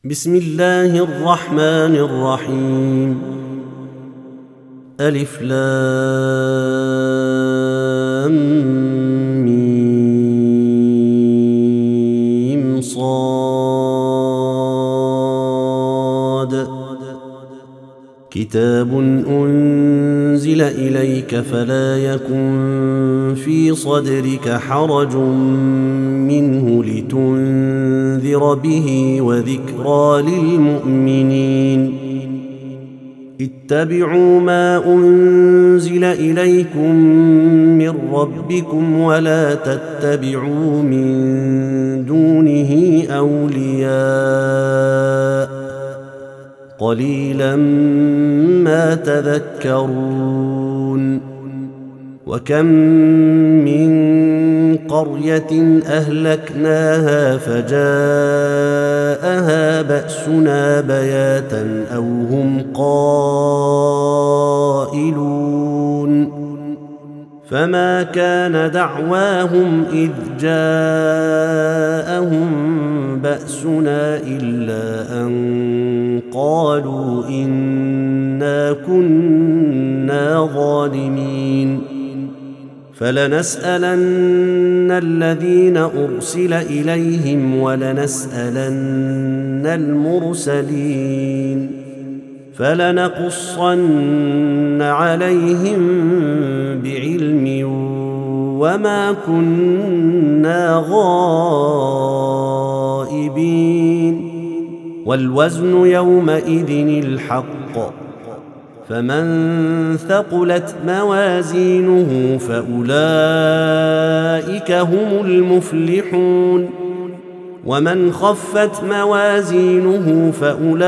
بسم الله الرحمن الرحيم. ألف لام ميم صاد. كتاب أنزل إليك فلا يكن في صدرك حرج منه لتنذر به وذكرى للمؤمنين. اتبعوا ما أنزل إليكم من ربكم ولا تتبعوا من دونه أولياء قليلا ما تذكرون. وكم من قرية أهلكناها فجاءها بأسنا بياتا أو هم قائلون. فما كان دعواهم إذ جاءهم بأسنا إلا أن قالوا إنا كنا ظالمين. فلنسألن الذين أرسل إليهم ولنسألن المرسلين فلنقصن عليهم بعلم وما كنا غائبين. والوزن يومئذ الحق فمن ثقلت موازينه فأولئك هم المفلحون. ومن خفت موازينه فأولئك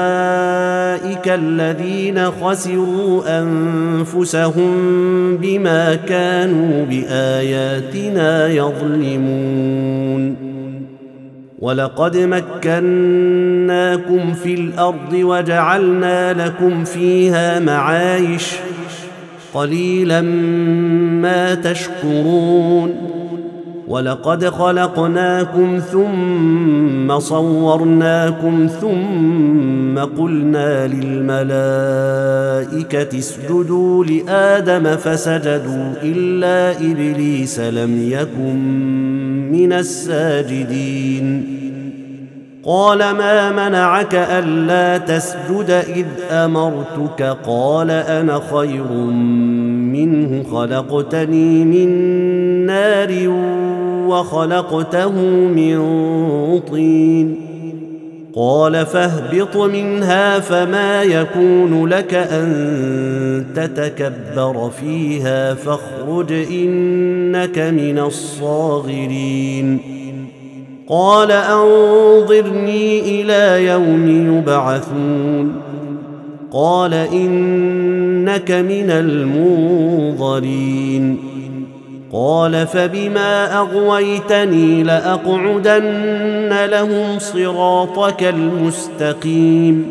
الذين خسروا أنفسهم بما كانوا بآياتنا يظلمون. ولقد مكناكم في الأرض وجعلنا لكم فيها معايش قليلا ما تشكرون. ولقد خلقناكم ثم صورناكم ثم قلنا للملائكة اسجدوا لآدم فسجدوا إلا إبليس لم يكن من الساجدين. قال ما منعك ألا تسجد إذ أمرتك؟ قال أنا خير منه خلقتني من نار وخلقته من طين. قال فاهبط منها فما يكون لك أن تتكبر فيها فاخرج إنك من الصاغرين. قال أنظرني إلى يوم يبعثون. قال إنك من المنظرين. قال فبما أغويتني لأقعدن لهم صراطك المستقيم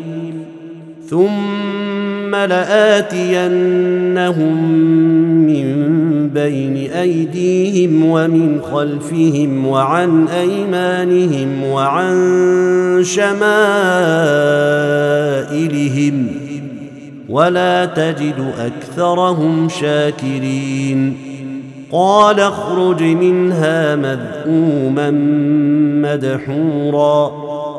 ثم لآتينهم من بين أيديهم ومن خلفهم وعن أيمانهم وعن شمائلهم ولا تجد أكثرهم شاكرين. قال اخرج منها مذءوما مدحورا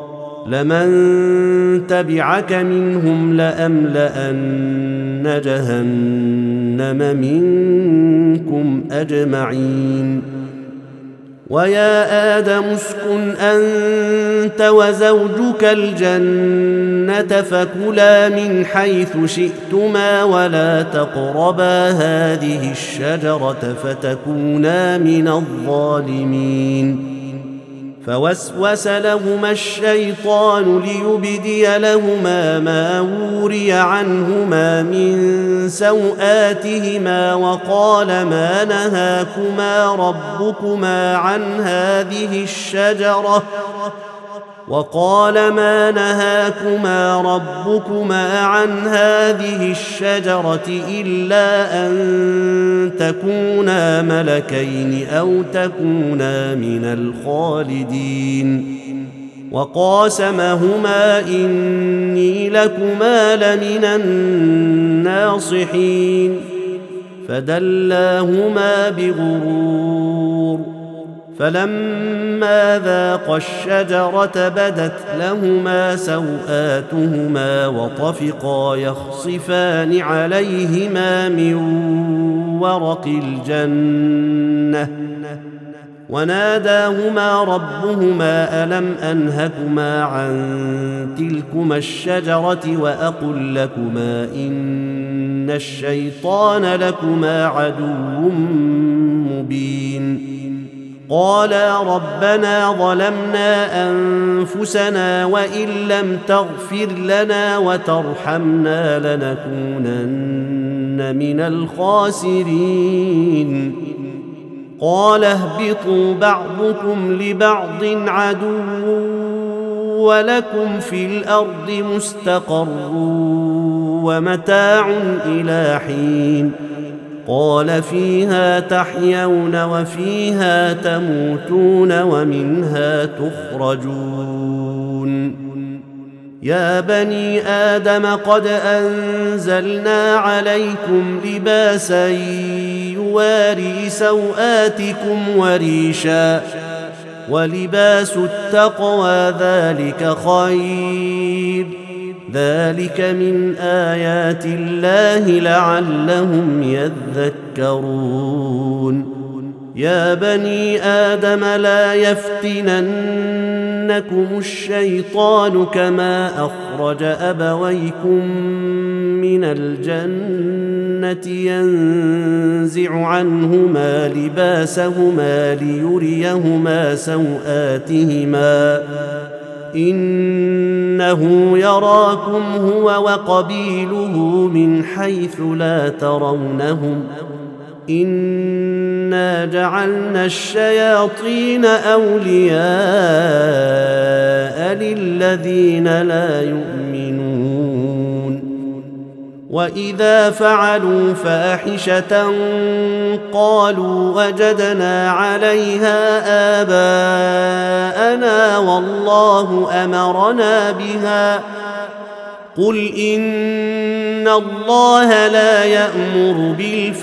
لمن تبعك منهم لأملأن جهنم منكم أجمعين. ويا آدم اسكن أنت وزوجك الجنة فكلا من حيث شئتما ولا تقربا هذه الشجرة فتكونا من الظالمين. فوسوس لهما الشيطان ليبدي لهما ما وري عنهما من سوآتهما وقال ما نهاكما ربكما عن هذه الشجرة إلا أن تكونا ملكين أو تكونا من الخالدين. وقاسمهما إني لكما لمن الناصحين فدلاهما بغرور فلما ذاقا الشجرة بدت لهما سوآتهما وطفقا يخصفان عليهما من ورق الجنة وناداهما ربهما ألم أنهكما عن تلكما الشجرة وأقل لكما إن الشيطان لكما عدو مبين قالا ربنا ظلمنا أنفسنا وإن لم تغفر لنا وترحمنا لنكونن من الخاسرين قال اهبطوا بعضكم لبعض عدو ولكم في الأرض مستقر ومتاع إلى حين قال فيها تحيون وفيها تموتون ومنها تخرجون يا بني آدم قد أنزلنا عليكم لباسا يواري سوآتكم وريشا ولباس التقوى ذلك خير ذلك من آيات الله لعلهم يذكرون يا بني آدم لا يفتننكم الشيطان كما أخرج أبويكم من الجنة ينزع عنهما لباسهما ليريهما سوآتهما إنه يراكم هو وقبيله من حيث لا ترونهم إنا جعلنا الشياطين أولياء للذين لا يؤمنون وإذا فعلوا فاحشة قالوا وجدنا عليها آباءنا والله أمرنا بها قل إن الله لا يأمر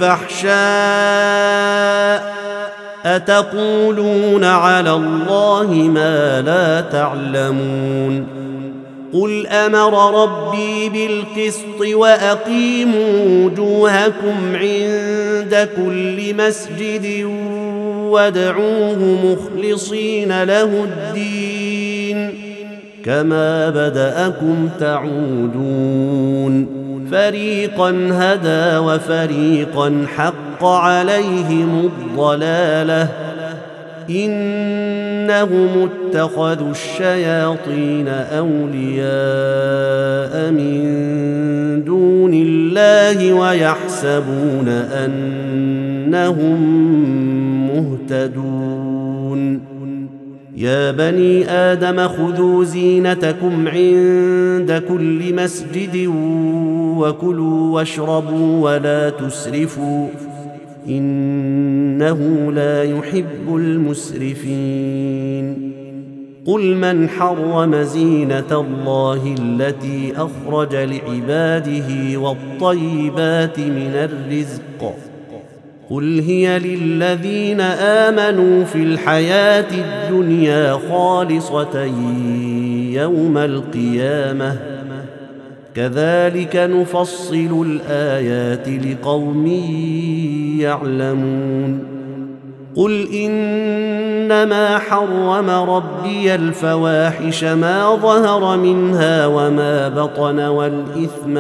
بالفحشاء أتقولون على الله ما لا تعلمون قل أمر ربي بالقسط وأقيموا وجوهكم عند كل مسجد وادعوه مخلصين له الدين كما بدأكم تعودون فريقا هدى وفريقا حق عليهم الضلالة إنهم اتخذوا الشياطين أولياء من دون الله ويحسبون أنهم مهتدون يا بني آدم خذوا زينتكم عند كل مسجد وكلوا واشربوا ولا تسرفوا إنه لا يحب المسرفين قل من حرم زينة الله التي أخرج لعباده والطيبات من الرزق قل هي للذين آمنوا في الحياة الدنيا خالصة يوم القيامة كذلك نفصل الآيات لقوم يعلمون قل إنما حرم ربي الفواحش ما ظهر منها وما بطن والإثم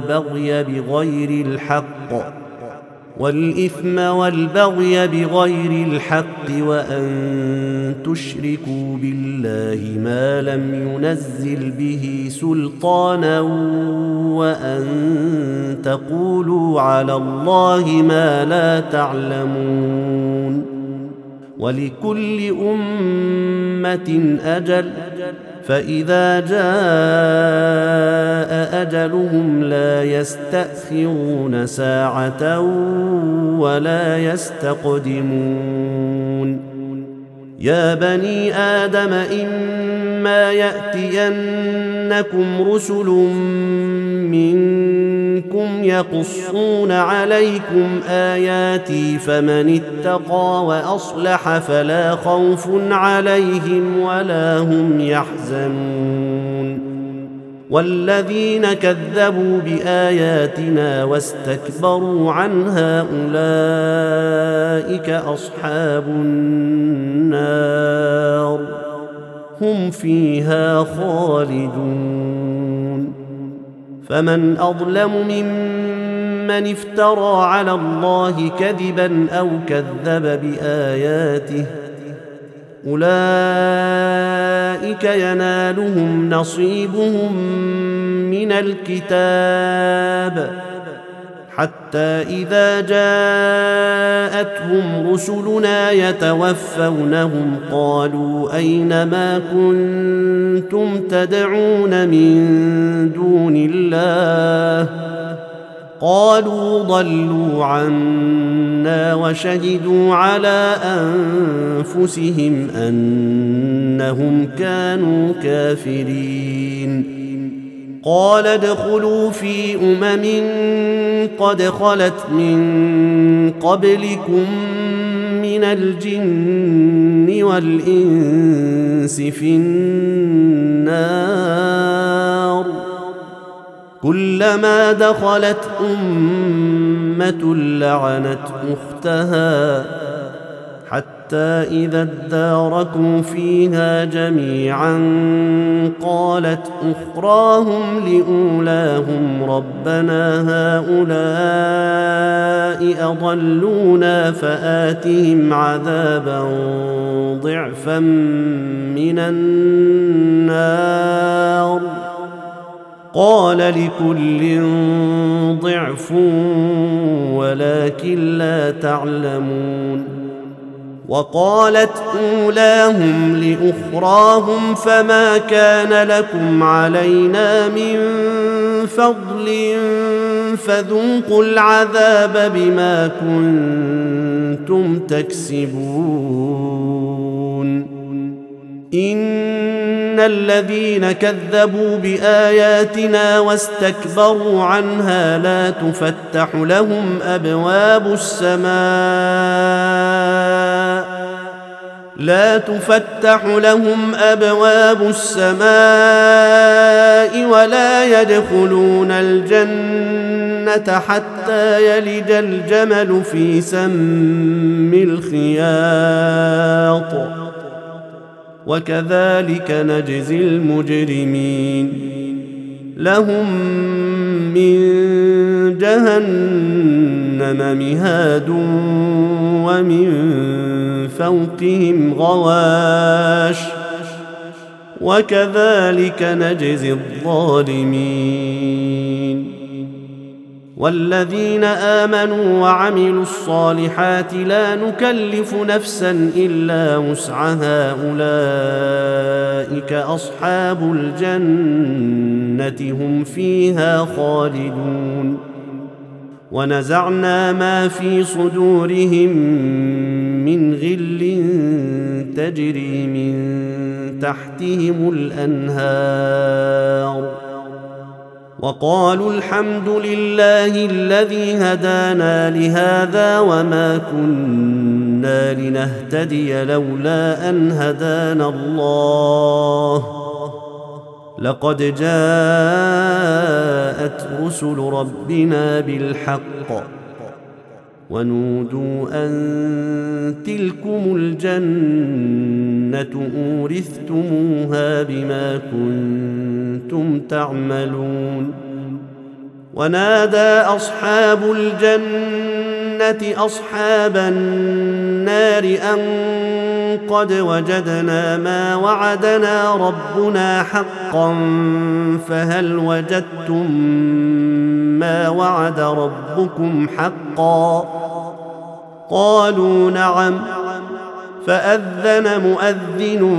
والبغي بغير الحق وأن تشركوا بالله ما لم ينزل به سلطانا وأن تقولوا على الله ما لا تعلمون ولكل أمة أجل فإذا جاء أجلهم لا يستأخرون ساعة ولا يستقدمون يا بني آدم إما يأتينكم رسل منكم يقصون عليكم آياتي فمن اتقى وأصلح فلا خوف عليهم ولا هم يحزنون والذين كذبوا بآياتنا واستكبروا عنها أولئك أصحاب النار هم فيها خالدون فمن أظلم ممن افترى على الله كذبا أو كذب بآياته أولئك ينالهم نصيبهم من الكتاب حتى إذا جاءتهم رسلنا يتوفونهم قالوا أين ما كنتم تدعون من دون الله قالوا ضلوا عنا وشهدوا على أنفسهم أنهم كانوا كافرين قال ادخلوا في قد خلت من قبلكم من الجن والإنس في النار كلما دخلت أمة لعنت أختها حتى إذا اداركوا فيها جميعا قالت أخراهم لأولاهم ربنا هؤلاء أضلونا فآتهم عذابا ضعفا من النار قال لكل ضعف ولكن لا تعلمون وقالت أولاهم لأخراهم فما كان لكم علينا من فضل فذوقوا العذاب بما كنتم تكسبون إن الذين كذبوا بآياتنا واستكبروا عنها لا تفتح لهم أبواب السماء ولا يدخلون الجنة حتى يلج الجمل في سم الخياط وكذلك نجزي المجرمين لهم من جهنم مهاد ومن فوقهم غواش وكذلك نجزي الظالمين والذين آمنوا وعملوا الصالحات لا نكلف نفسا إلا وسعها أولئك أصحاب الجنة هم فيها خالدون ونزعنا ما في صدورهم من غل تجري من تحتهم الأنهار وقالوا الحمد لله الذي هدانا لهذا وما كنا لنهتدي لولا أن هدانا الله لقد جاءت رسل ربنا بالحق ونودوا أن تلكم الجنة أورثتموها بما كنتم تعملون ونادى أصحاب الجنة أصحاب النار أن قد وجدنا ما وعدنا ربنا حقا فهل وجدتم ما وعد ربكم حقا قالوا نعم فأذن مؤذن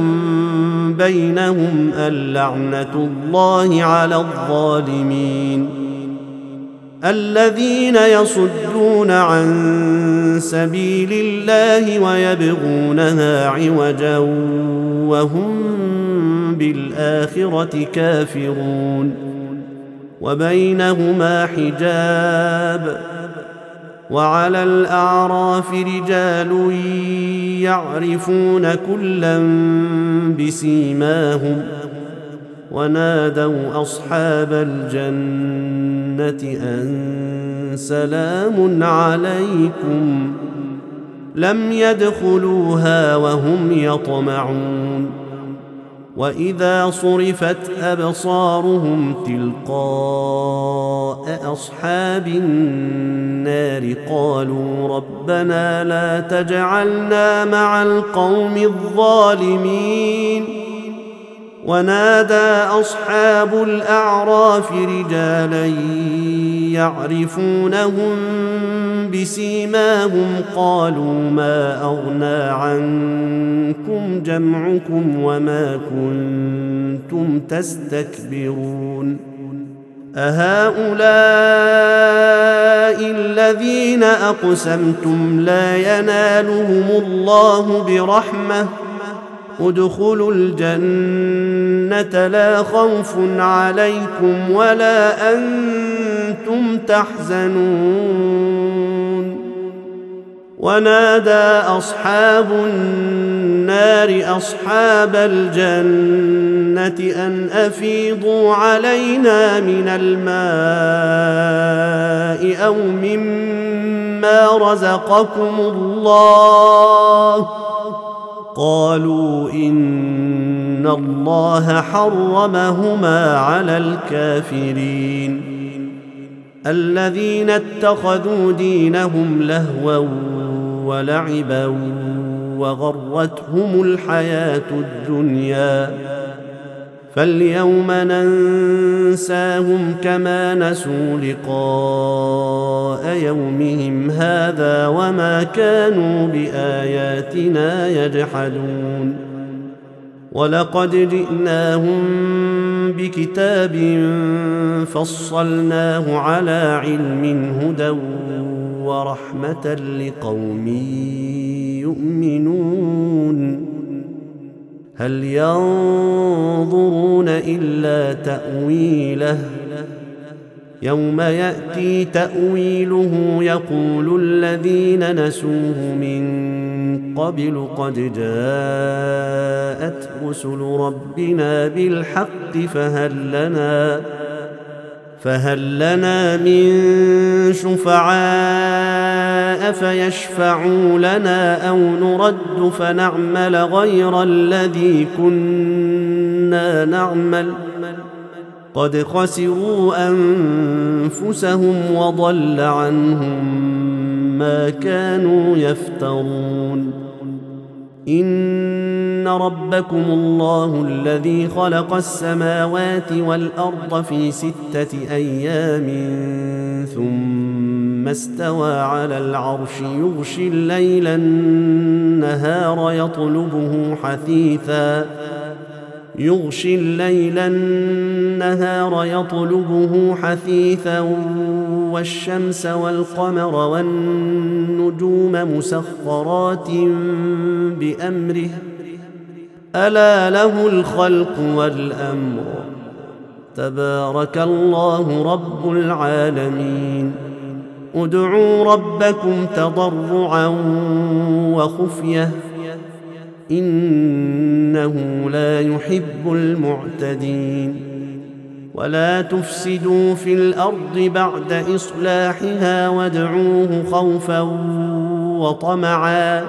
بينهم اللعنة الله على الظالمين الذين يصدون عن سبيل الله ويبغونها عوجا وهم بالآخرة كافرون وبينهما حجاب وعلى الأعراف رجال يعرفون كلا بسيماهم ونادوا أصحاب الجنة أن سلام عليكم لم يدخلوها وهم يطمعون وإذا صرفت أبصارهم تلقاء أصحاب النار قالوا ربنا لا تجعلنا مع القوم الظالمين ونادى أصحاب الأعراف رجالا يعرفونهم بسيماهم قالوا ما أغنى عنكم جمعكم وما كنتم تستكبرون أهؤلاء الذين أقسمتم لا ينالهم الله برحمة ادخلوا الجنة لا خوف عليكم ولا أنتم تحزنون ونادى أصحاب النار أصحاب الجنة أن أفيضوا علينا من الماء أو مما رزقكم الله قالوا إن الله حرمهما على الكافرين الذين اتخذوا دينهم لهوا ولعبا وغرتهم الحياة الدنيا فاليوم ننساهم كما نسوا لقاء يومهم هذا وما كانوا بآياتنا يجحدون ولقد جئناهم بكتاب فصلناه على علم هدى ورحمة لقوم يؤمنون هل ينظرون إلا تأويله يوم يأتي تأويله يقول الذين نسوه من قبل قد جاءت رسل ربنا بالحق فهل لنا من شفعاء فيشفعوا لنا أو نرد فنعمل غير الذي كنا نعمل قد خسروا أنفسهم وضل عنهم ما كانوا يفترون إن ربكم الله الذي خلق السماوات والأرض في 6 أيام ثم استوى على العرش يغشي الليل النهار يطلبه حثيثا والشمس والقمر والنجوم مسخرات بأمره ألا له الخلق والأمر تبارك الله رب العالمين ادعوا ربكم تضرعا وخفية إنه لا يحب المعتدين ولا تفسدوا في الأرض بعد إصلاحها وادعوه خوفا وطمعا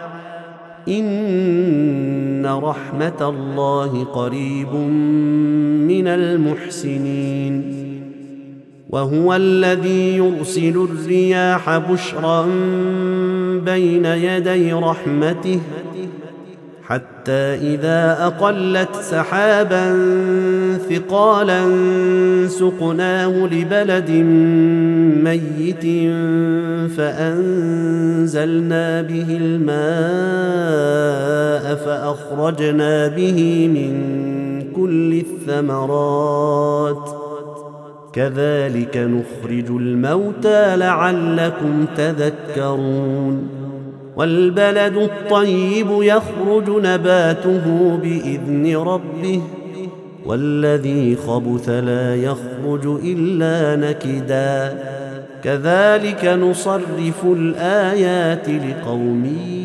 إن رحمة الله قريب من المحسنين وهو الذي يرسل الرياح بشرا بين يدي رحمته حتى إذا أقلت سحابا ثقالا سقناه لبلد ميت فأنزلنا به الماء كذلك نخرج الموتى لعلكم تذكرون والبلد الطيب يخرج نباته بإذن ربه والذي خبث لا يخرج إلا نكدا كذلك نصرف الآيات لقوم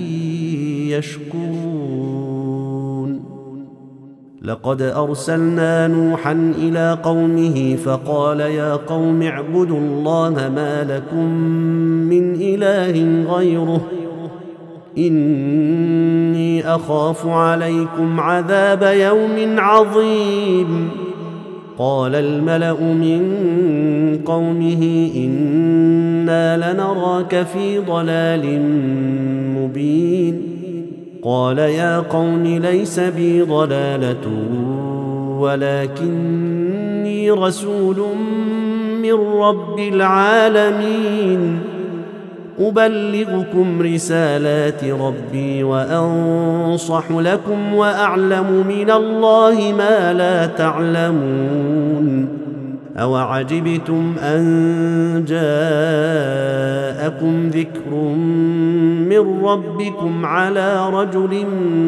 يشكرون لقد أرسلنا نوحا إلى قومه فقال يا قوم اعبدوا الله ما لكم من إله غيره إني أخاف عليكم عذاب يوم عظيم قال الملأ من قومه إنا لنراك في ضلال مبين قال يا قوم ليس بي ضلالة ولكني رسول من رب العالمين أبلغكم رسالات ربي وأنصح لكم وأعلم من الله ما لا تعلمون أوعجبتم أن جاءكم ذكر من ربكم على رجل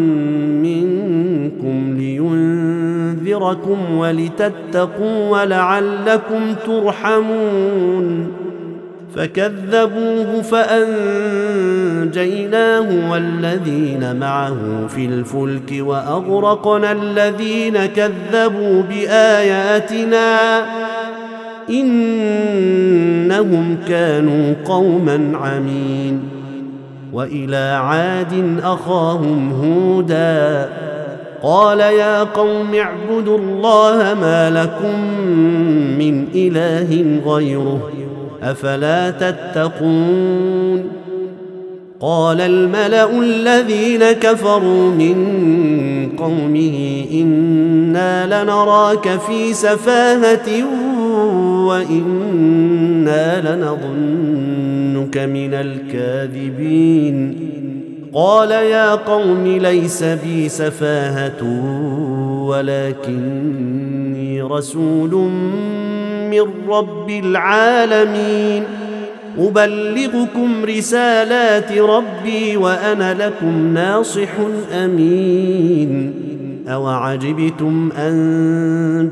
منكم لينذركم ولتتقوا ولعلكم ترحمون فكذبوه فأنجيناه والذين معه في الفلك وأغرقنا الذين كذبوا بآياتنا إنهم كانوا قوما عمين وإلى عاد أخاهم هودا قال يا قوم اعبدوا الله ما لكم من إله غيره أفلا تتقون قال الملأ الذين كفروا من قومه إنا لنراك في سفاهة وإنا لنظنك من الكاذبين قال يا قوم ليس بي سفاهة ولكني رسول من رب العالمين أبلغكم رسالات ربي وأنا لكم ناصح أمين أوعجبتم أن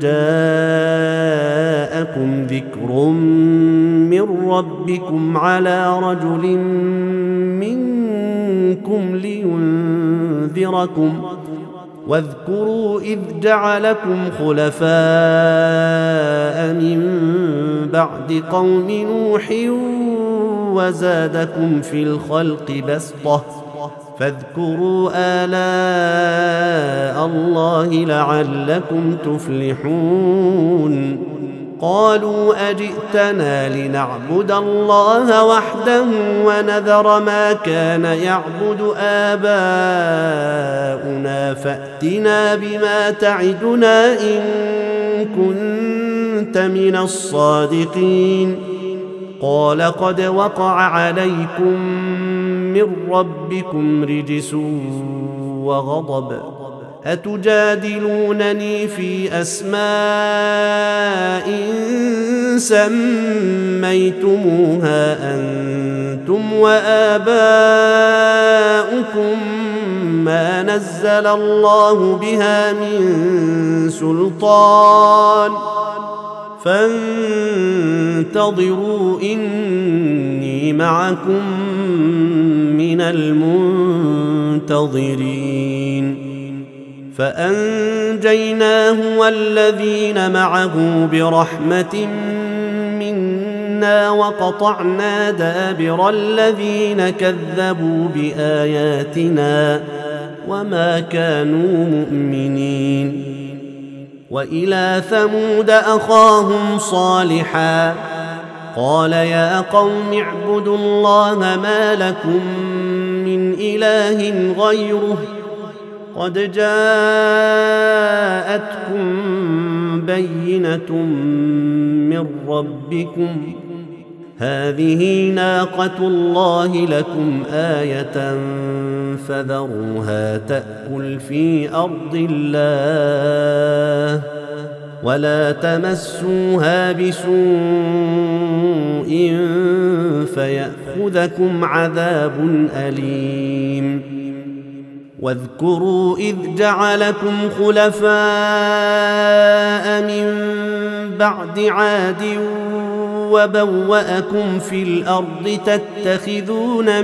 جاءكم ذكر من ربكم على رجل منكم لينذركم واذكروا إذ جعلكم خلفاء من بعد قوم نوح وزادكم في الخلق بسطة فاذكروا آلاء الله لعلكم تفلحون قالوا أجئتنا لنعبد الله وحده ونذر ما كان يعبد آباؤنا فأتنا بما تعدنا إن كنت من الصادقين قال قد وقع عليكم من ربكم رجس وغضب أتجادلونني في أسماء سميتموها أنتم وآباؤكم ما نزل الله بها من سلطان فانتظروا إني معكم من المنتظرين فأنجيناه والذين معه برحمة منا وقطعنا دابر الذين كذبوا بآياتنا وما كانوا مؤمنين وإلى ثمود أخاهم صالحا قال يا قوم اعبدوا الله ما لكم من إله غيره قد جاءتكم بينة من ربكم هذه ناقة الله لكم آية فذروها تأكل في أرض الله ولا تمسوها بسوء فيأخذكم عذاب أليم. واذكروا إذ جعلكم خلفاء من بعد عاد وبوأكم في الأرض تتخذون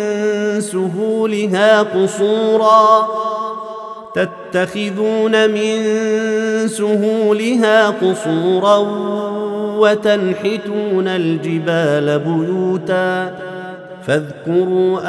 من سهولها قصورا وتنحتون الجبال بيوتا فاذكروا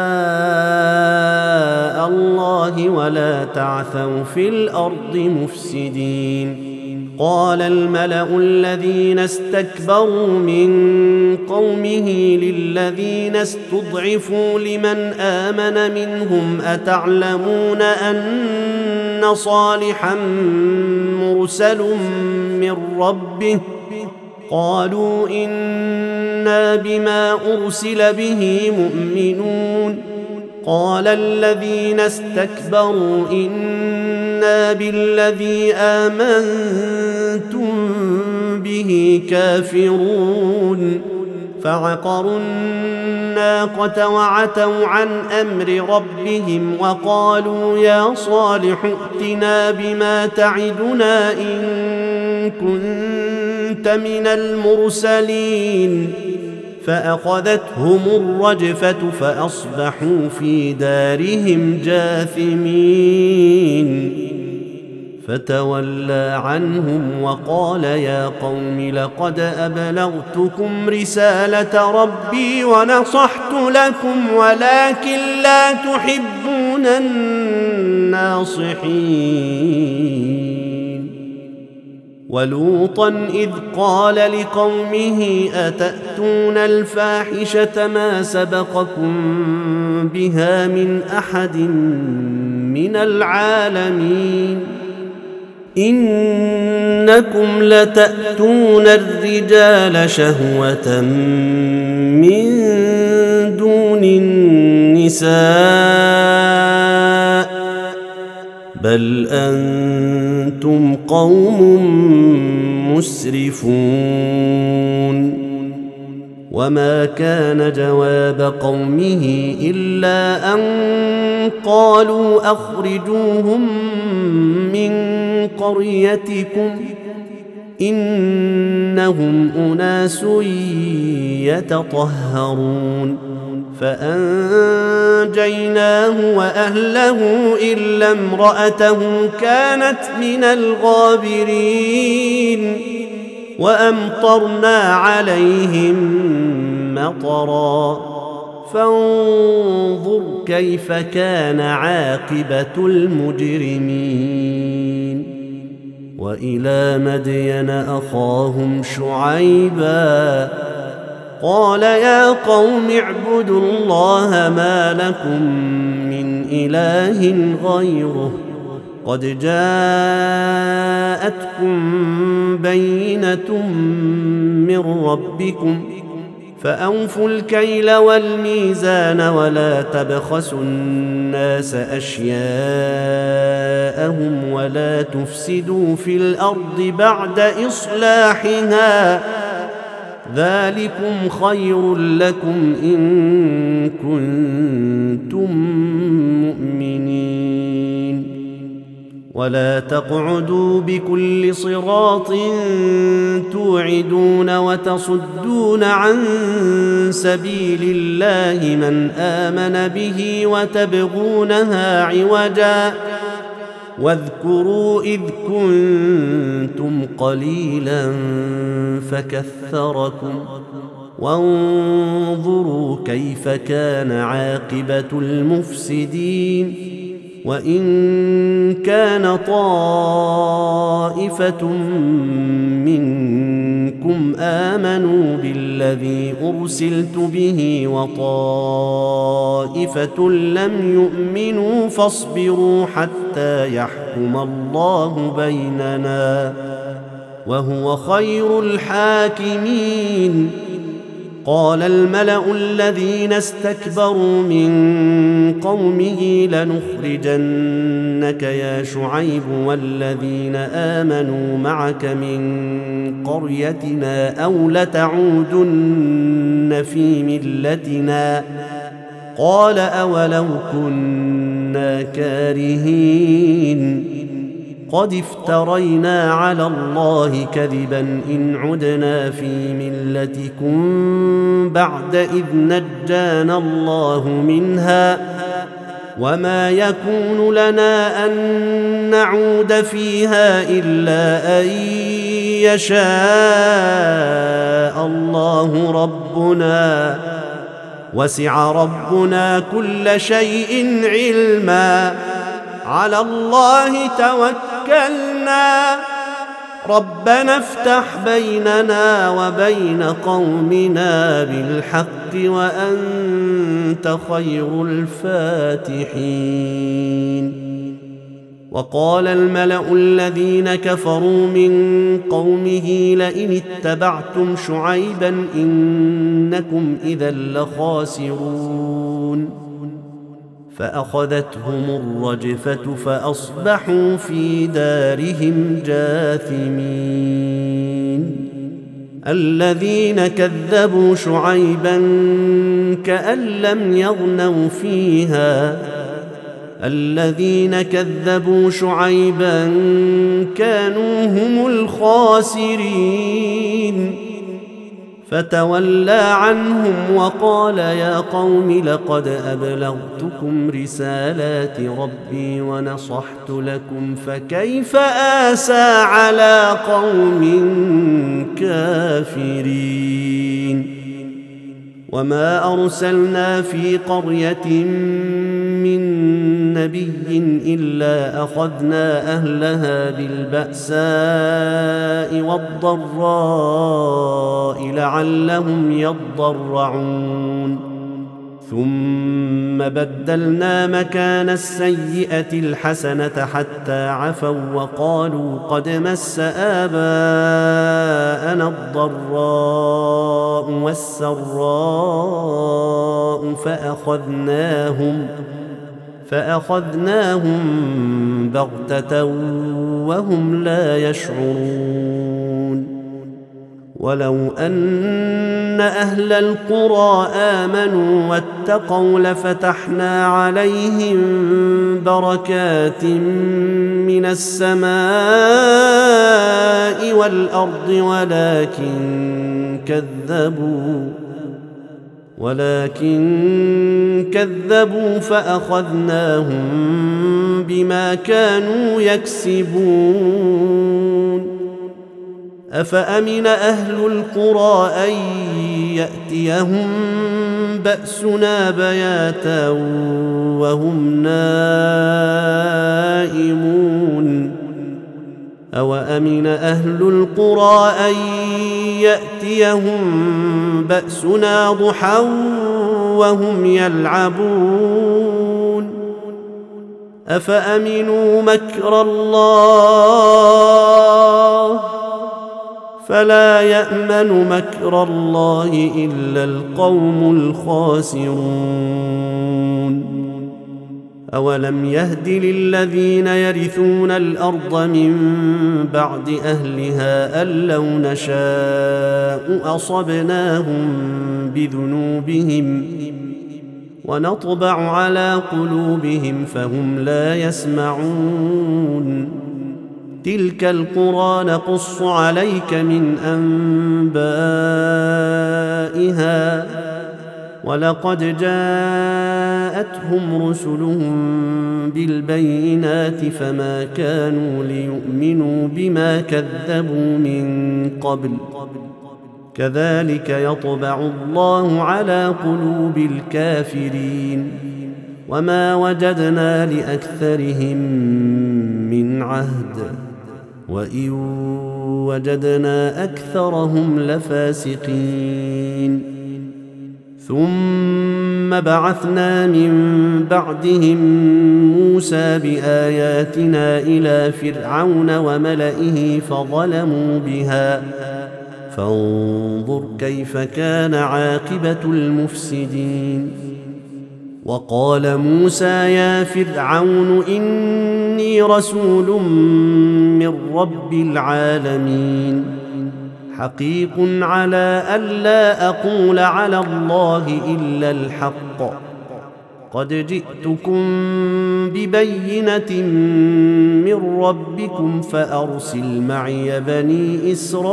آلاء الله ولا تعثوا في الأرض مفسدين. قال الملأ الذين استكبروا من قومه للذين استضعفوا لمن آمن منهم أتعلمون أن صالحا مرسل من ربه؟ قالوا إنا بما أرسل به مؤمنون. قال الذين استكبروا إنا بالذي آمنتم به كافرون. فعقروا الناقة وعتوا عن أمر ربهم وقالوا يا صالح ائتنا بما تعدنا إن كنت من المرسلين. فأخذتهم الرجفة فأصبحوا في دارهم جاثمين. فتولى عنهم وقال يا قوم لقد أبلغتكم رسالة ربي ونصحت لكم ولكن لا تحبون الناصحين. ولوطا إذ قال لقومه أتأتون الفاحشة ما سبقكم بها من أحد من العالمين إنكم لتأتون الرجال شهوة من دون النساء بل أنتم قوم مسرفون. وما كان جواب قومه إلا أن قالوا أخرجوهم من قريتكم إنهم أناس يتطهرون. فأنجيناه وأهله إلا امرأته كانت من الغابرين وأمطرنا عليهم مطرا فانظر كيف كان عاقبة المجرمين. وإلى مدين أخاهم شعيبا قال يا قوم اعبدوا الله ما لكم من إله غيره قد جاءتكم بينة من ربكم فأوفوا الكيل والميزان ولا تبخسوا الناس أشياءهم ولا تفسدوا في الأرض بعد إصلاحها ذلكم خير لكم إن كنتم مؤمنين. ولا تقعدوا بكل صراط توعدون وتصدون عن سبيل الله من آمن به وتبغونها عوجا واذكروا إذ كنتم قليلا فكثركم وانظروا كيف كان عاقبة المفسدين. وإن كان طائفة منكم آمنوا بالذي أرسلت به وطائفة لم يؤمنوا فاصبروا حتى يحكم الله بيننا وهو خير الحاكمين. قال الملأ الذين استكبروا من قومه لنخرجنك يا شعيب والذين آمنوا معك من قريتنا أو لتعودن في ملتنا قال أولو كنا كارهين قد افترينا على الله كذبا إن عدنا في ملتكم بعد إذ نجانا الله منها وما يكون لنا أن نعود فيها إلا أن يشاء الله ربنا وسع ربنا كل شيء علما على الله توكلنا ربنا افتح بيننا وبين قومنا بالحق وأنت خير الفاتحين وقال الملأ الذين كفروا من قومه لئن اتبعتم شعيبا إنكم إذا لخاسرون فأخذتهم الرجفة فأصبحوا في دارهم جاثمين الذين كذبوا شعيبا كأن لم يغنوا فيها الذين كذبوا شعيبا كانوا هم الخاسرين فتولى عنهم وقال يا قوم لقد أبلغتكم رسالات ربي ونصحت لكم فكيف آسى على قوم كافرين وما أرسلنا في قرية من نبي إلا أخذنا أهلها بالبأساء والضراء لعلهم يضرعون ثم بدلنا مكان السيئة الحسنة حتى عفوا وقالوا قد مس آباءنا الضراء والسراء فأخذناهم بغتة وهم لا يشعرون ولو أن أهل القرى آمنوا واتقوا لفتحنا عليهم بركات من السماء والأرض ولكن كذبوا فأخذناهم بما كانوا يكسبون أفأمن أهل القرى أن يأتيهم بأسنا بياتا وهم نائمون أوأمن أهل القرى أن يأتيهم بأسنا ضحى وهم يلعبون أفأمنوا مكر الله فلا يأمن مكر الله إلا القوم الخاسرون أولم يهد للذين يرثون الأرض من بعد أهلها أن لو نشاء أصبناهم بذنوبهم ونطبع على قلوبهم فهم لا يسمعون تلك القرى نقص عليك من أنبائها ولقد جاءتهم رسلهم بالبينات فما كانوا ليؤمنوا بما كذبوا من قبل كذلك يطبع الله على قلوب الكافرين وما وجدنا لأكثرهم من عهد وإن وجدنا أكثرهم لفاسقين ثم بعثنا من بعدهم موسى بآياتنا إلى فرعون وملئه فانظر كيف كان عاقبة المفسدين. وقال موسى يا فرعون إني رسول من رب العالمين حقيق على ألا أقول على الله إلا الحق قد جئتكم ببينة من ربكم فأرسل معي بني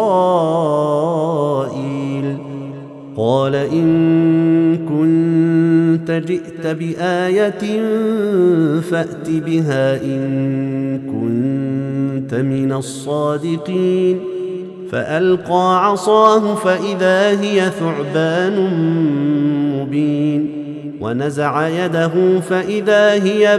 إسرائيل. قال إن كنت جئت بآية فأت بها إن كنت من الصادقين. فألقى عصاه فإذا هي ثعبان مبين ونزع يده فإذا هي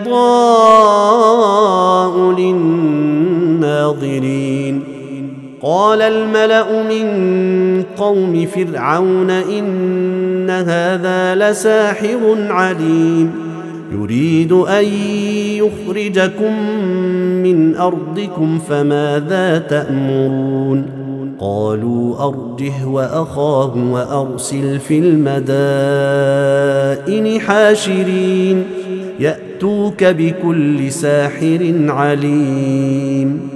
بيضاء للناظرين. قال الملأ من قوم فرعون إن هذا لساحر عليم يريد أن يخرجكم من أرضكم فماذا تأمرون. قالوا أرجه وأخاه وأرسل في المدائن حاشرين يأتوك بكل ساحر عليم.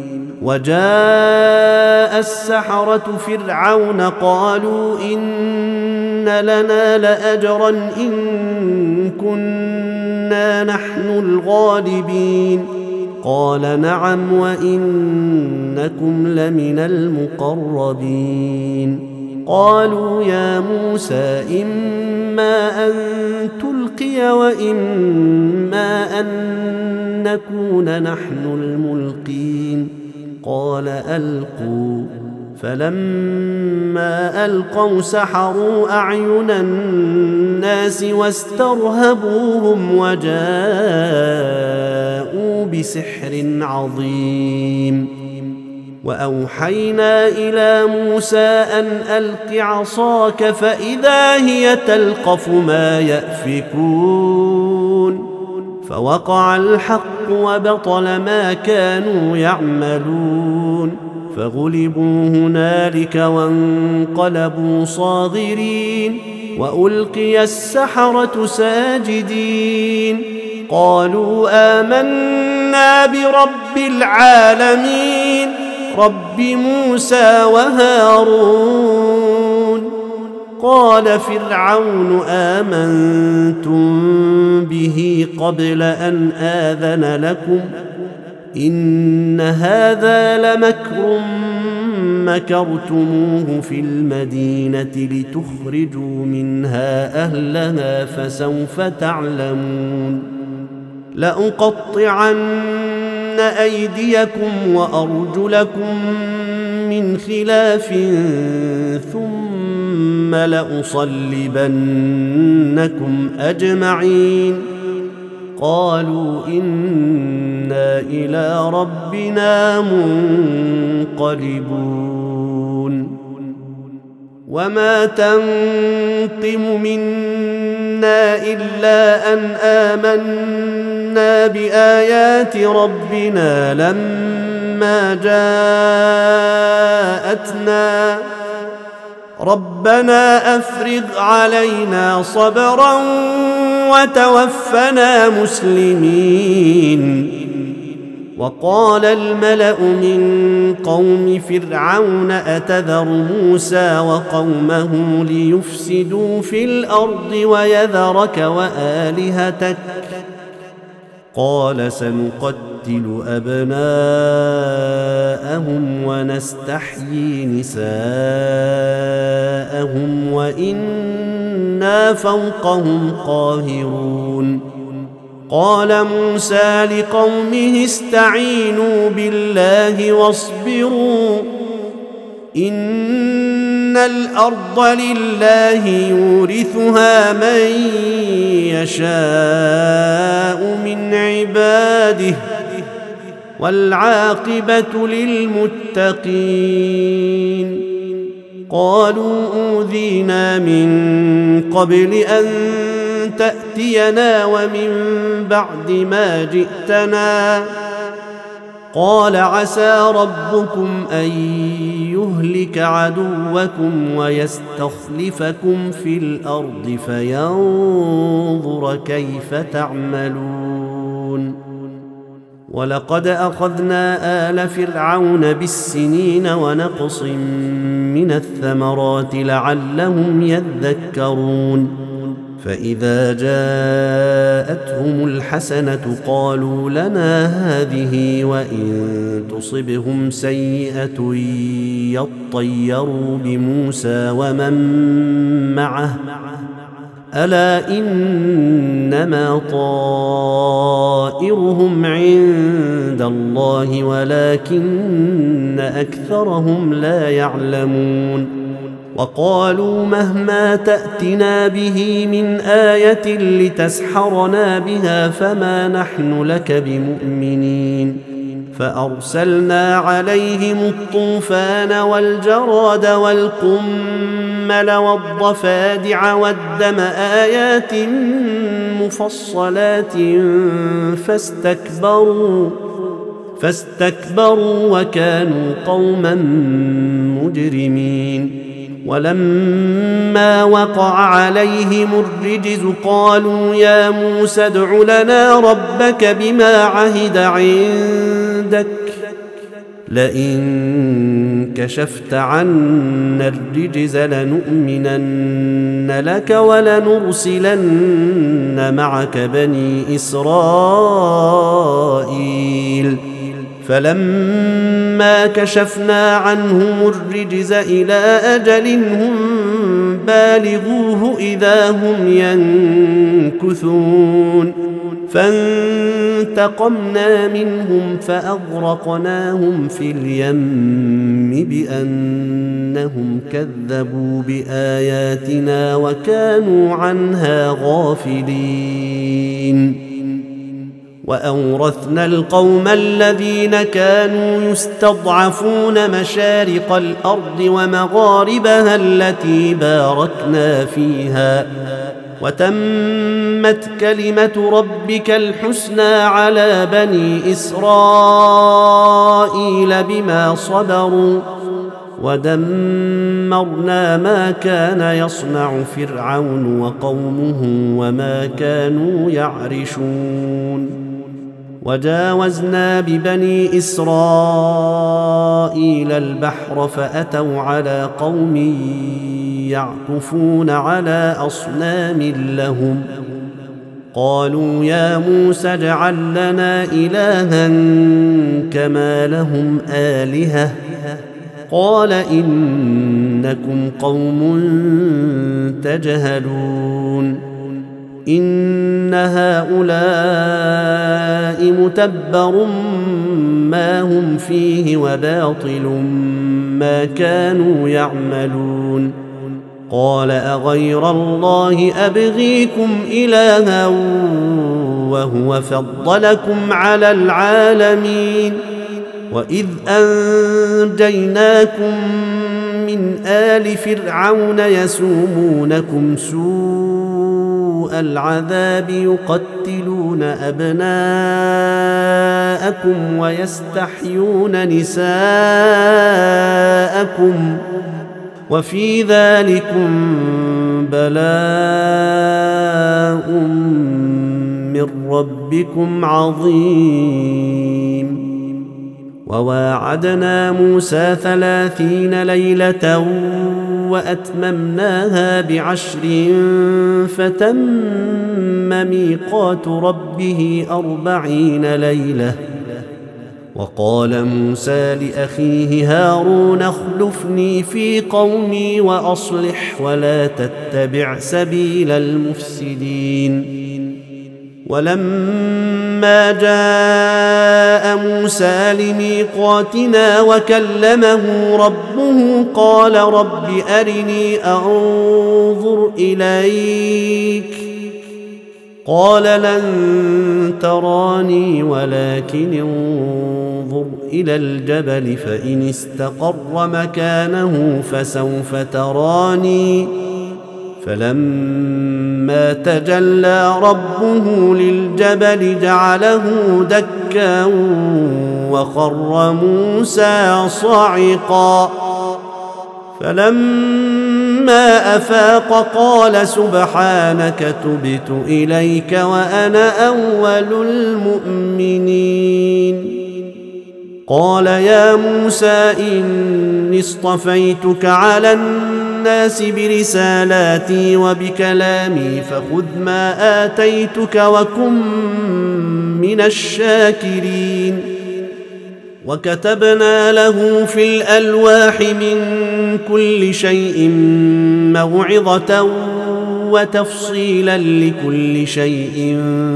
وجاء السحرة فرعون قالوا إن لنا لأجرا إن كنا نحن الغالبين. قال نعم وإنكم لمن المقربين. قالوا يا موسى إما أن تلقي وإما أن نكون نحن الملقين. قال ألقوا. فلما ألقوا سحروا أعين الناس واسترهبوهم وجاءوا بسحر عظيم. وأوحينا إلى موسى أن ألق عصاك فإذا هي تلقف ما يأفكون. فوقع الحق وبطل ما كانوا يعملون فغلبوا هنالك وانقلبوا صاغرين وألقي السحرة ساجدين. قالوا آمنا برب العالمين رب موسى وهارون. قال فرعون آمنتم به قبل أن آذن لكم إن هذا لمكر مكرتموه في المدينة لتخرجوا منها أهلها فسوف تعلمون. لأقطعن أيديكم وأرجلكم من خلاف ثم لأصلبنكم أجمعين. قالوا إنا إلى ربنا منقلبون. وما تنقم منا إلا أن آمنا بآيات ربنا لما جاءتنا ربنا أفرغ علينا صبرا وتوفنا مسلمين. وقال الملأ من قوم فرعون أتذر موسى وقومه ليفسدوا في الأرض ويذرك وآلهتك قال سنقتل أبناءهم ونستحيي نساءهم وإنا فوقهم قاهرون. قال موسى لقومه استعينوا بالله واصبروا إن الأرض لله يورثها من يشاء من عباده والعاقبة للمتقين. قالوا أوذينا من قبل أن تأتينا ومن بعد ما جئتنا قال عسى ربكم أن يهلك عدوكم ويستخلفكم في الأرض فينظر كيف تعملون ولقد أخذنا آل فرعون بالسنين ونقص من الثمرات لعلهم يذكرون فإذا جاءتهم الحسنة قالوا لنا هذه وإن تصبهم سيئة يطيروا بموسى ومن معه ألا إنما طائرهم عند الله ولكن أكثرهم لا يعلمون وقالوا مهما تأتنا به من آية لتسحرنا بها فما نحن لك بمؤمنين فأرسلنا عليهم الطوفان والجراد والقمل والضفادع والدم آيات مفصلات فاستكبروا وكانوا قوما مجرمين ولما وقع عليهم الرجز قالوا يا موسى ادع لنا ربك بما عهد عندك لئن كشفت عنا الرجز لنؤمنن لك ولنرسلن معك بني إسرائيل فلما كشفنا عنهم الرجز إلى أجل هم بالغوه إذا هم ينكثون فانتقمنا منهم فأغرقناهم في اليم بأنهم كذبوا بآياتنا وكانوا عنها غافلين وأورثنا القوم الذين كانوا يستضعفون مشارق الأرض ومغاربها التي باركنا فيها وتمت كلمة ربك الحسنى على بني إسرائيل بما صبروا ودمرنا ما كان يصنع فرعون وقومه وما كانوا يعرشون وجاوزنا ببني إسرائيل البحر فأتوا على قوم يعكفون على أصنام لهم قالوا يا موسى اجعل لنا إلها كما لهم آلهة قال إنكم قوم تجهلون إن هؤلاء متبر ما هم فيه وباطل ما كانوا يعملون قال أغير الله أبغيكم إلها وهو فضلكم على العالمين وإذ أنجيناكم من آل فرعون يسومونكم سوء العذاب يقتلون أبناءكم ويستحيون نساءكم وفي ذلكم بلاء من ربكم عظيم وواعدنا موسى 30 ليلة وأتممناها ب10 فتم ميقات ربه 40 ليلة وقال موسى لأخيه هارون اخلفني في قومي وأصلح ولا تتبع سبيل المفسدين ولما جاء موسى لميقاتنا وكلمه ربه قال رب أرني أنظر إليك قال لن تراني ولكن انظر إلى الجبل فإن استقر مكانه فسوف تراني فلما تجلى ربه للجبل جعله دكا وخر موسى صعقا فلما أفاق قال سبحانك تبت إليك وأنا أول المؤمنين قال يا موسى إني اصطفيتك على الناس برسالاتي وبكلامي فخذ ما آتيتك وكن من الشاكرين وكتبنا له في الألواح من كل شيء موعظة وتفصيلا لكل شيء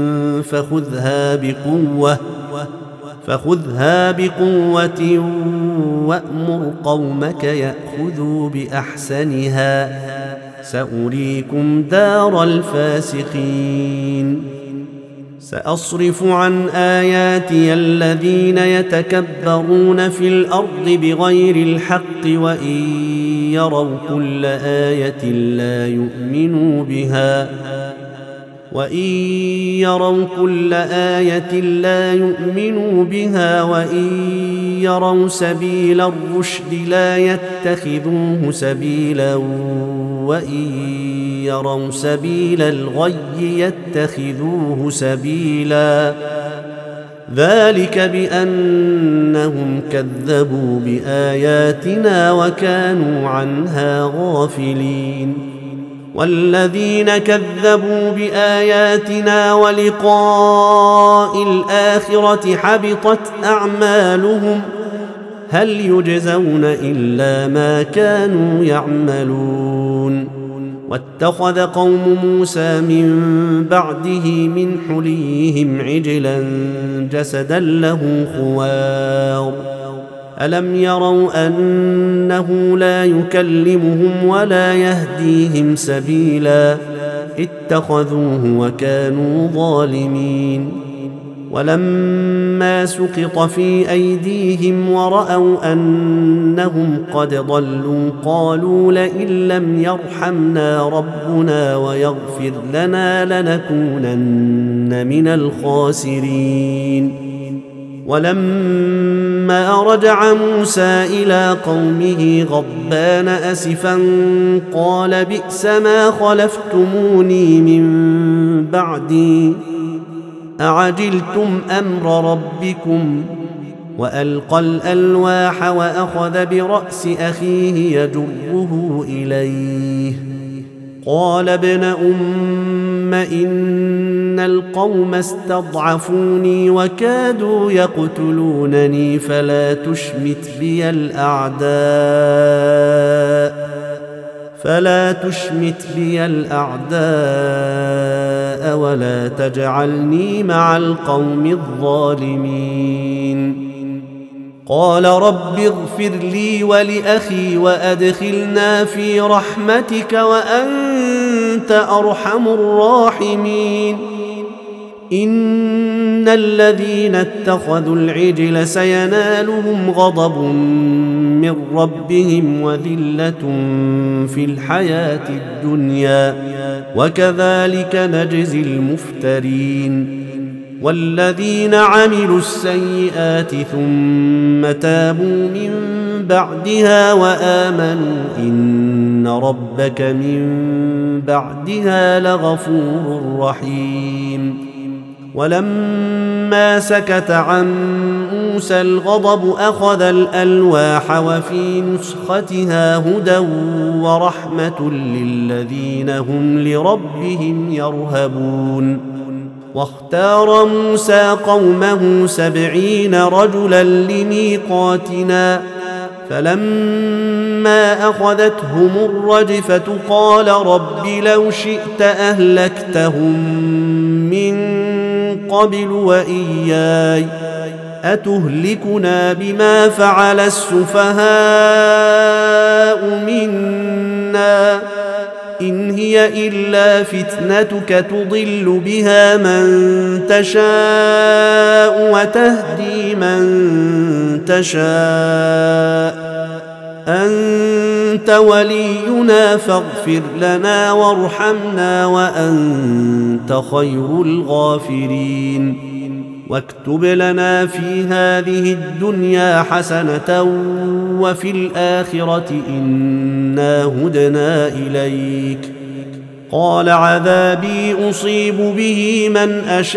فخذها بقوة وأمر قومك يأخذوا بأحسنها سأريكم دار الفاسقين سأصرف عن آياتي الذين يتكبرون في الأرض بغير الحق وإن يروا كل آية لا يؤمنوا بها وإن يروا سبيل الرشد لا يتخذوه سبيلا وإن يروا سبيل الغي يتخذوه سبيلا ذلك بأنهم كذبوا بآياتنا وكانوا عنها غافلين والذين كذبوا بآياتنا ولقاء الآخرة حبطت أعمالهم هل يجزون إلا ما كانوا يعملون واتخذ قوم موسى من بعده من حليهم عجلا جسدا له خوار ألم يروا أنه لا يكلمهم ولا يهديهم سبيلا اتخذوه وكانوا ظالمين ولما سقط في أيديهم ورأوا أنهم قد ضلوا قالوا لئن لم يرحمنا ربنا ويغفر لنا لنكونن من الخاسرين ولما رجع موسى إلى قومه غضبان أسفا قال بئس ما خلفتموني من بعدي أعجلتم أمر ربكم وألقى الألواح وأخذ برأس أخيه يجره إليه قال ابن أم إن القوم استضعفوني وكادوا يقتلونني فلا تشمت بي الأعداء ولا تجعلني مع القوم الظالمين قال رب اغفر لي ولأخي وأدخلنا في رحمتك وأنت أرحم الراحمين إن الذين اتخذوا العجل سينالهم غضب من ربهم وذلة في الحياة الدنيا وكذلك نجزي المفترين والذين عملوا السيئات ثم تابوا من بعدها وآمنوا إن ربك من بعدها لغفور رحيم ولما سكت عن موسى الغضب أخذ الألواح وفي نسختها هدى ورحمة للذين هم لربهم يرهبون واختار موسى قومه 70 رجلا لميقاتنا فلما أخذتهم الرجفة قال رب لو شئت أهلكتهم من قبل وإياي أتهلكنا بما فعل السفهاء منا إن هي إلا فتنتك تضل بها من تشاء وتهدي من تشاء أنت أنت ولينا فاغفر لنا وارحمنا وأنت خير الغافرين واكتب لنا في هذه الدنيا حسنة وفي الآخرة إنا هدنا إليك قال عذابي أصيب به من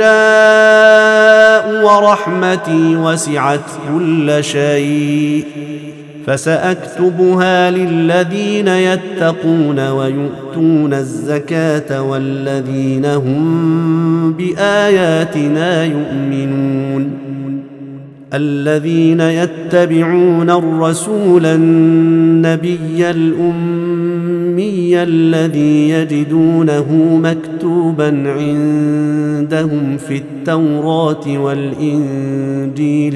أشاء ورحمتي وسعت كل شيء فسأكتبها للذين يتقون ويؤتون الزكاة والذين هم بآياتنا يؤمنون الذين يتبعون الرسول النبي الأمي الذي يجدونه مكتوبا عندهم في التوراة والإنجيل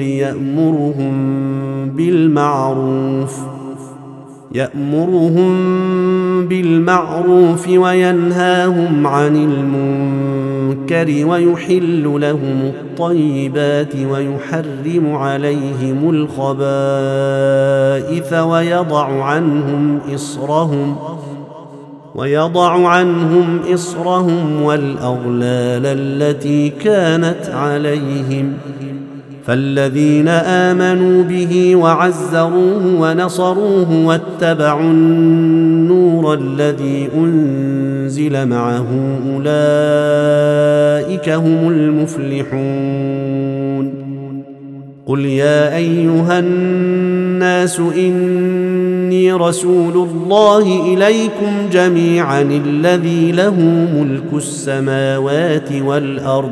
يأمرهم بالمعروف وينهاهم عن المنكر ويحل لهم الطيبات ويحرم عليهم الخبائث ويضع عنهم إصرهم والأغلال التي كانت عليهم فالذين آمنوا به وعزروه ونصروه واتبعوا النور الذي أنزل معه أولئك هم المفلحون قل يا أيها الناس إني رسول الله إليكم جميعا الذي له ملك السماوات والأرض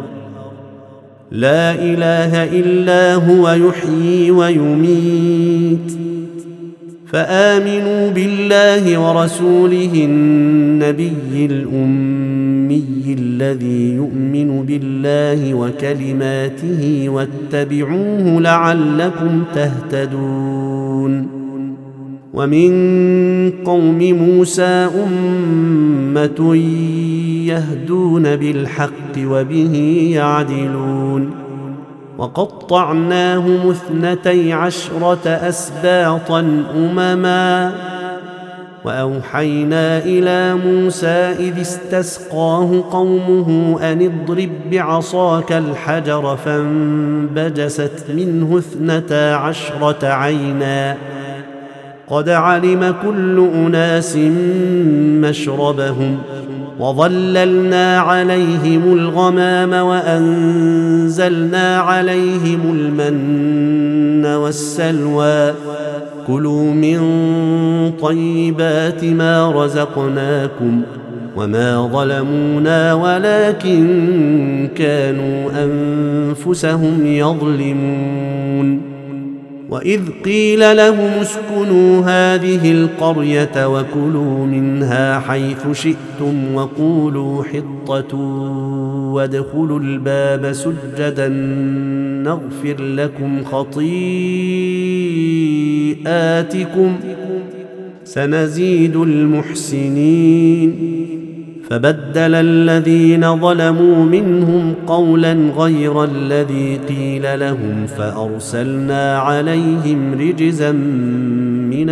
لا إله إلا هو يحيي ويميت فآمنوا بالله ورسوله النبي الأمي الذي يؤمن بالله وكلماته واتبعوه لعلكم تهتدون ومن قوم موسى أمة يهدون بالحق وبه يعدلون وقطعناهم 12 أسباطا أمما وأوحينا إلى موسى إذ استسقاه قومه أن اضرب بعصاك الحجر فانبجست منه 12 عينا قد علم كل أناس مشربهم وظللنا عليهم الغمام وأنزلنا عليهم المن والسلوى كلوا من طيبات ما رزقناكم وما ظلمونا ولكن كانوا أنفسهم يظلمون وإذ قيل لهم اسكنوا هذه القرية وكلوا منها حيث شئتم وقولوا حطة وادخلوا الباب سجدا نغفر لكم خطيئاتكم سنزيد المحسنين فبدل الذين ظلموا منهم قولا غير الذي قيل لهم فأرسلنا عليهم رجزا من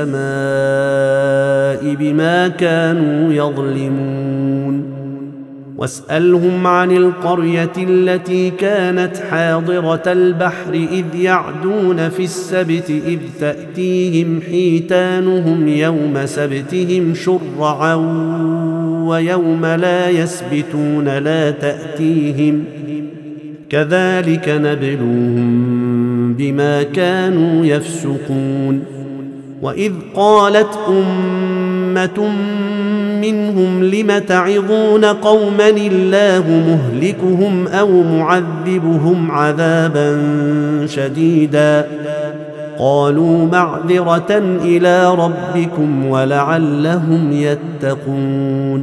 السماء بما كانوا يظلمون واسألهم عن القرية التي كانت حاضرة البحر إذ يعدون في السبت إذ تأتيهم حيتانهم يوم سبتهم شرعا ويوم لا يسبتون لا تأتيهم كذلك نبلوهم بما كانوا يفسقون وإذ قالت أمة منهم لم تعظون قوما الله مهلكهم أو معذبهم عذابا شديدا قالوا معذرة إلى ربكم ولعلهم يتقون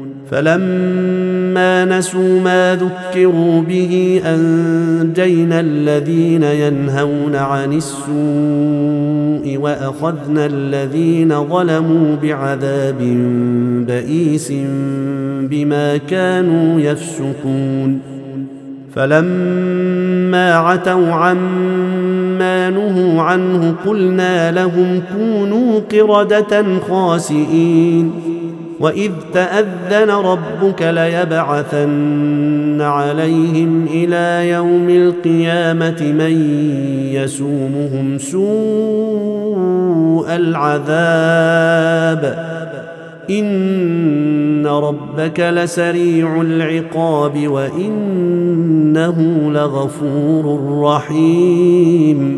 فلما نسوا ما ذكروا به أنجينا الذين ينهون عن السوء وأخذنا الذين ظلموا بعذاب بئيس بما كانوا يفسقون فلما عتوا عما عما نهوا عنه قلنا لهم كونوا قردة خاسئين وإذ تأذن ربك ليبعثن عليهم إلى يوم القيامة من يسومهم سوء العذاب إن ربك لسريع العقاب وإنه لغفور رحيم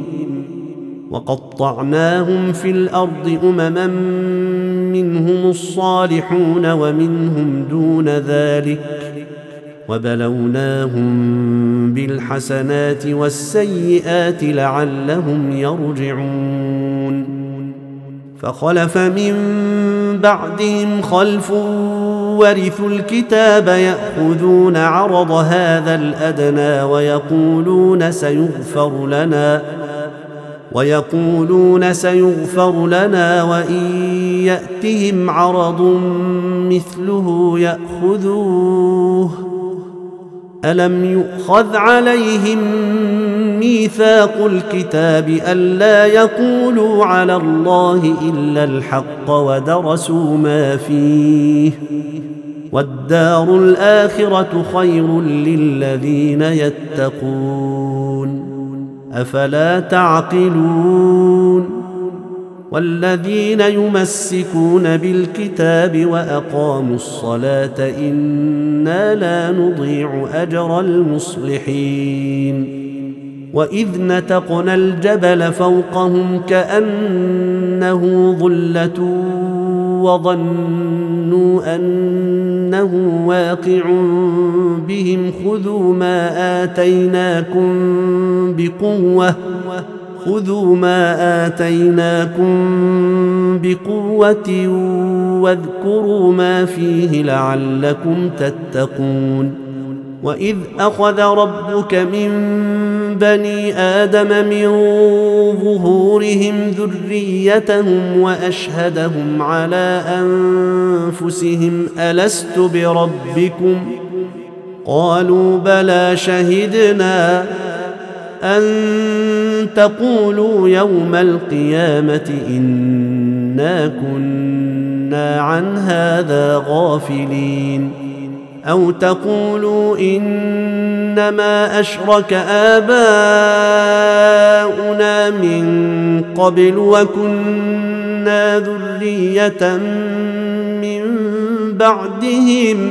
وقطعناهم في الأرض أمما منهم الصالحون ومنهم دون ذلك وبلوناهم بالحسنات والسيئات لعلهم يرجعون فخلف من بعدهم خلف ورثوا الكتاب يأخذون عرض هذا الأدنى ويقولون سيغفر لنا وإن يأتهم عرض مثله يأخذوه ألم يؤخذ عليهم ميثاق الكتاب ألا يقولوا على الله إلا الحق ودرسوا ما فيه والدار الآخرة خير للذين يتقون أفلا تعقلون والذين يمسكون بالكتاب وأقاموا الصلاة إنا لا نضيع أجر المصلحين وإذ نتقنا الجبل فوقهم كأنه ظلة وظنوا أنه واقع بهم خذوا ما آتيناكم بقوة واذكروا ما فيه لعلكم تتقون وإذ أخذ ربك من بني آدم من ظهورهم ذريتهم وأشهدهم على أنفسهم ألست بربكم قالوا بلى شهدنا أن تقولوا يوم القيامة إنا كنا عن هذا غافلين أو تقولوا إنما أشرك آباؤنا من قبل وكنا ذرية من بعدهم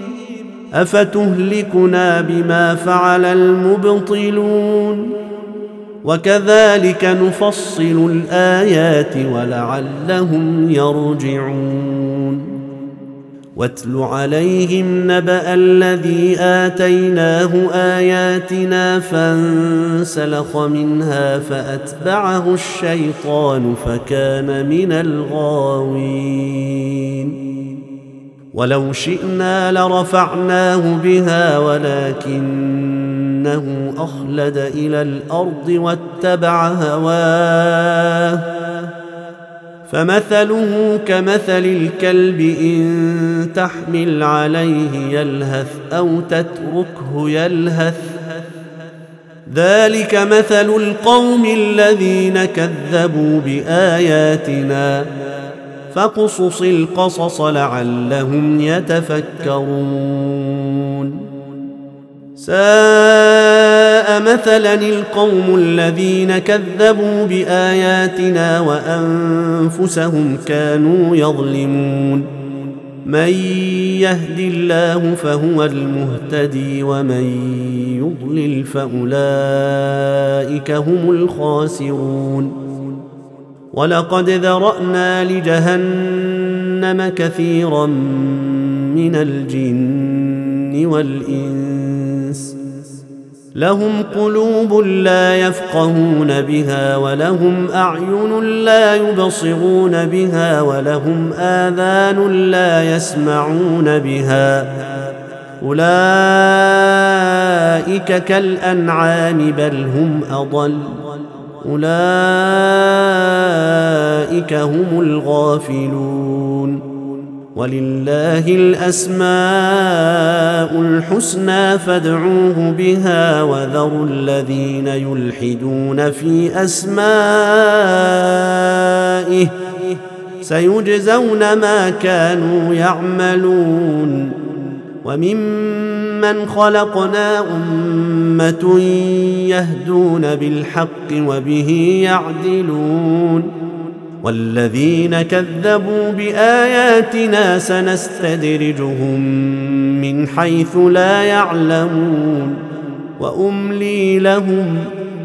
أفتهلكنا بما فعل المبطلون وكذلك نفصل الآيات ولعلهم يرجعون واتل عليهم نبأ الذي آتيناه آياتنا فانسلخ منها فأتبعه الشيطان فكان من الغاوين ولو شئنا لرفعناه بها ولكنه أخلد إلى الأرض واتبع هواه فمثله كمثل الكلب إن تحمل عليه يلهث أو تتركه يلهث ذلك مثل القوم الذين كذبوا بآياتنا فاقصص القصص لعلهم يتفكرون ساء مثلا القوم الذين كذبوا بآياتنا وأنفسهم كانوا يظلمون من يهد الله فهو المهتدي ومن يضلل فأولئك هم الخاسرون ولقد ذرأنا لجهنم كثيرا من الجن والإنس لهم قلوب لا يفقهون بها ولهم أعين لا يبصرون بها ولهم آذان لا يسمعون بها أولئك كالأنعام بل هم أضل أولئك هم الغافلون ولله الأسماء الحسنى فادعوه بها وذروا الذين يلحدون في أسمائه سيجزون ما كانوا يعملون. وممن خلقنا أمة يهدون بالحق وبه يعدلون والذين كذبوا بآياتنا سنستدرجهم من حيث لا يعلمون وأملي لهم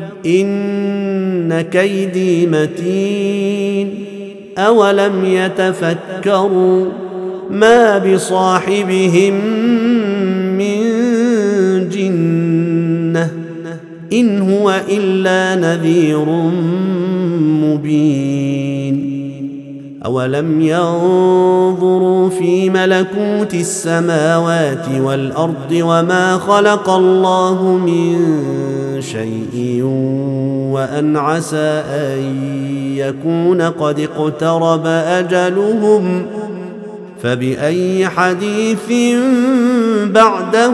إن كيدي متين. أولم يتفكروا ما بصاحبهم من جنة إن هو إلا نذير مبين. أولم ينظروا في ملكوت السماوات والأرض وما خلق الله من شيء وأن عسى أن يكون قد اقترب أجلهم فبأي حديث بعده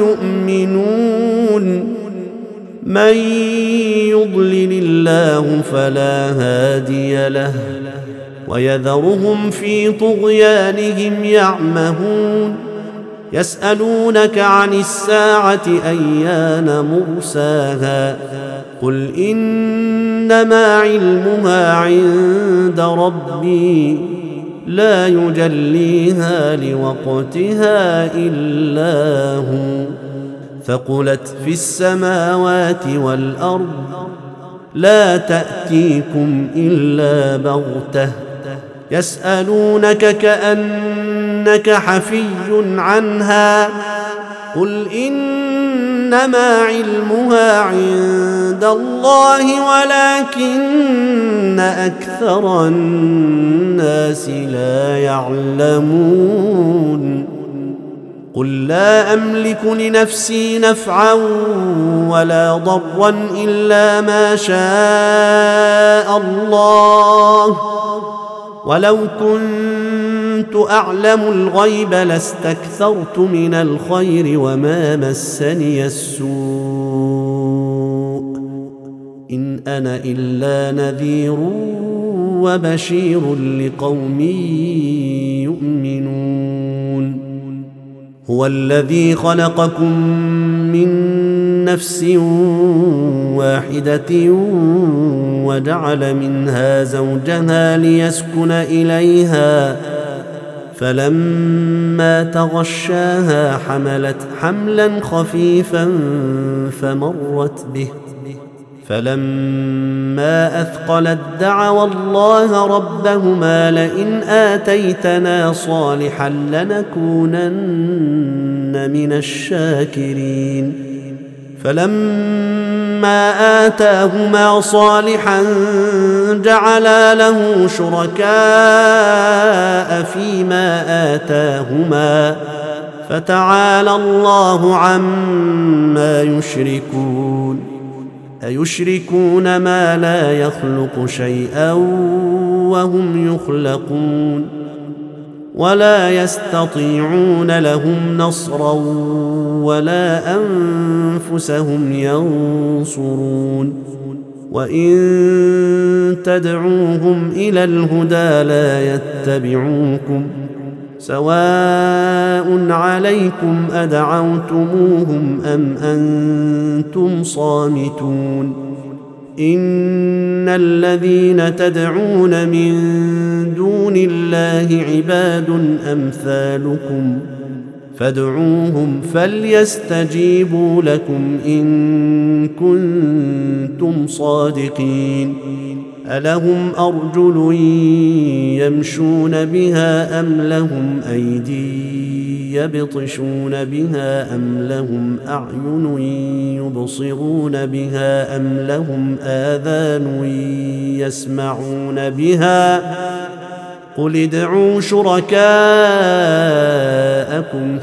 يؤمنون. من يضلل الله فلا هادي له ويذرهم في طغيانهم يعمهون. يسألونك عن الساعة أيان مرساها قل إنما علمها عند ربي لا يجليها لوقتها إلا هو ثقلت في السماوات والأرض لا تأتيكم إلا بغتة يسألونك كأنك حفي عنها قل إنما علمها عند الله ولكن أكثر الناس لا يعلمون. قل لا أملك لنفسي نفعا ولا ضرا إلا ما شاء الله ولو كنت أعلم الغيب لاستكثرت من الخير وما مسني السوء إن أنا إلا نذير وبشير لقوم يؤمنون. هو الذي خلقكم من نفس واحدة وجعل منها زوجها ليسكن إليها فلما تغشاها حملت حملا خفيفا فمرت به فلما أثقلت دعوا الله ربهما لئن آتيتنا صالحا لنكونن من الشاكرين فلما آتاهما صالحا جعلا له شركاء فيما آتاهما فتعالى الله عما يشركون. أيشركون ما لا يخلق شيئا وهم يخلقون ولا يستطيعون لهم نصرا ولا أنفسهم ينصرون. وإن تدعوهم إلى الهدى لا يتبعوكم سواء عليكم أدعوتموهم أم أنتم صامتون. إن الذين تدعون من دون الله عباد أمثالكم فادعوهم فليستجيبوا لكم إن كنتم صادقين. ألهم أرجل يمشون بها أم لهم أيدي يبطشون بها أم لهم أعين يبصرون بها أم لهم آذان يسمعون بها قل ادعوا شركاءكم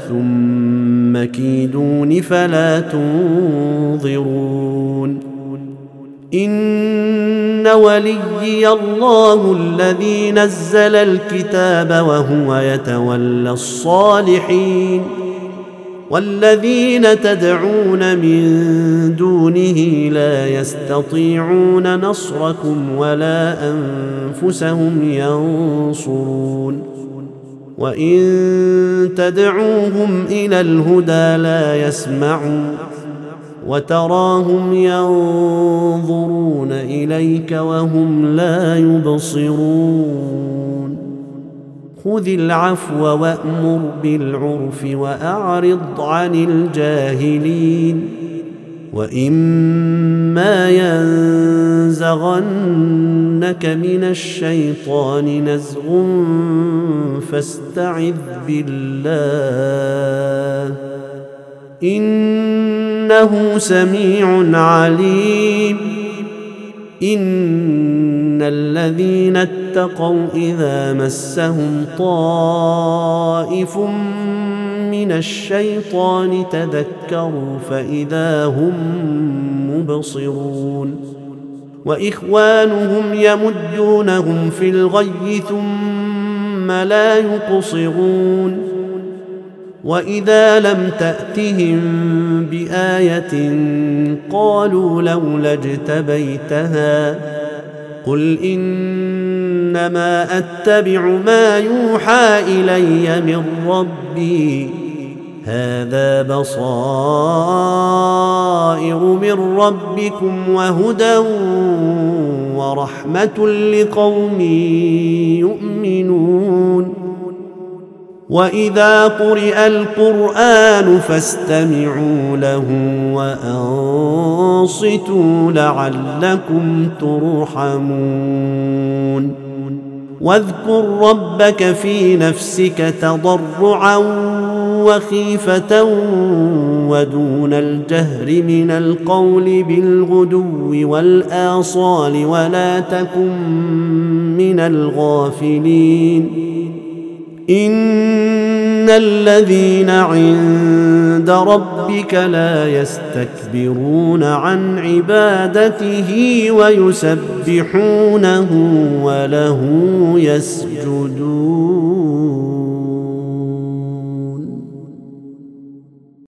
ثم كيدون فلا تنظرون. إن وليي الله الذي نزل الكتاب وهو يتولى الصالحين والذين تدعون من دونه لا يستطيعون نصركم ولا أنفسهم ينصرون وإن تدعوهم إلى الهدى لا يسمعون وتراهم ينظرون إليك وهم لا يبصرون خذ العفو وأمر بالعرف وأعرض عن الجاهلين وإما ينزغنك من الشيطان نزغ فاستعذ بالله إنه سميع عليم إن الذين اتقوا إذا مسهم طائف من الشيطان تذكروا فإذا هم مبصرون وإخوانهم يمدونهم في الغي ثم لا يقصرون وإذا لم تأتهم بآية قالوا لولا اجتبيتها قل إنما أتبع ما يوحى إلي من ربي هذا بصائر من ربكم وهدى ورحمة لقوم يؤمنون وإذا قرئ القرآن فاستمعوا له وأنصتوا لعلكم ترحمون واذكر ربك في نفسك تضرعا وخيفة ودون الجهر من القول بالغدو والآصال ولا تكن من الغافلين إن الذين عند ربك لا يستكبرون عن عبادته ويسبحونه وله يسجدون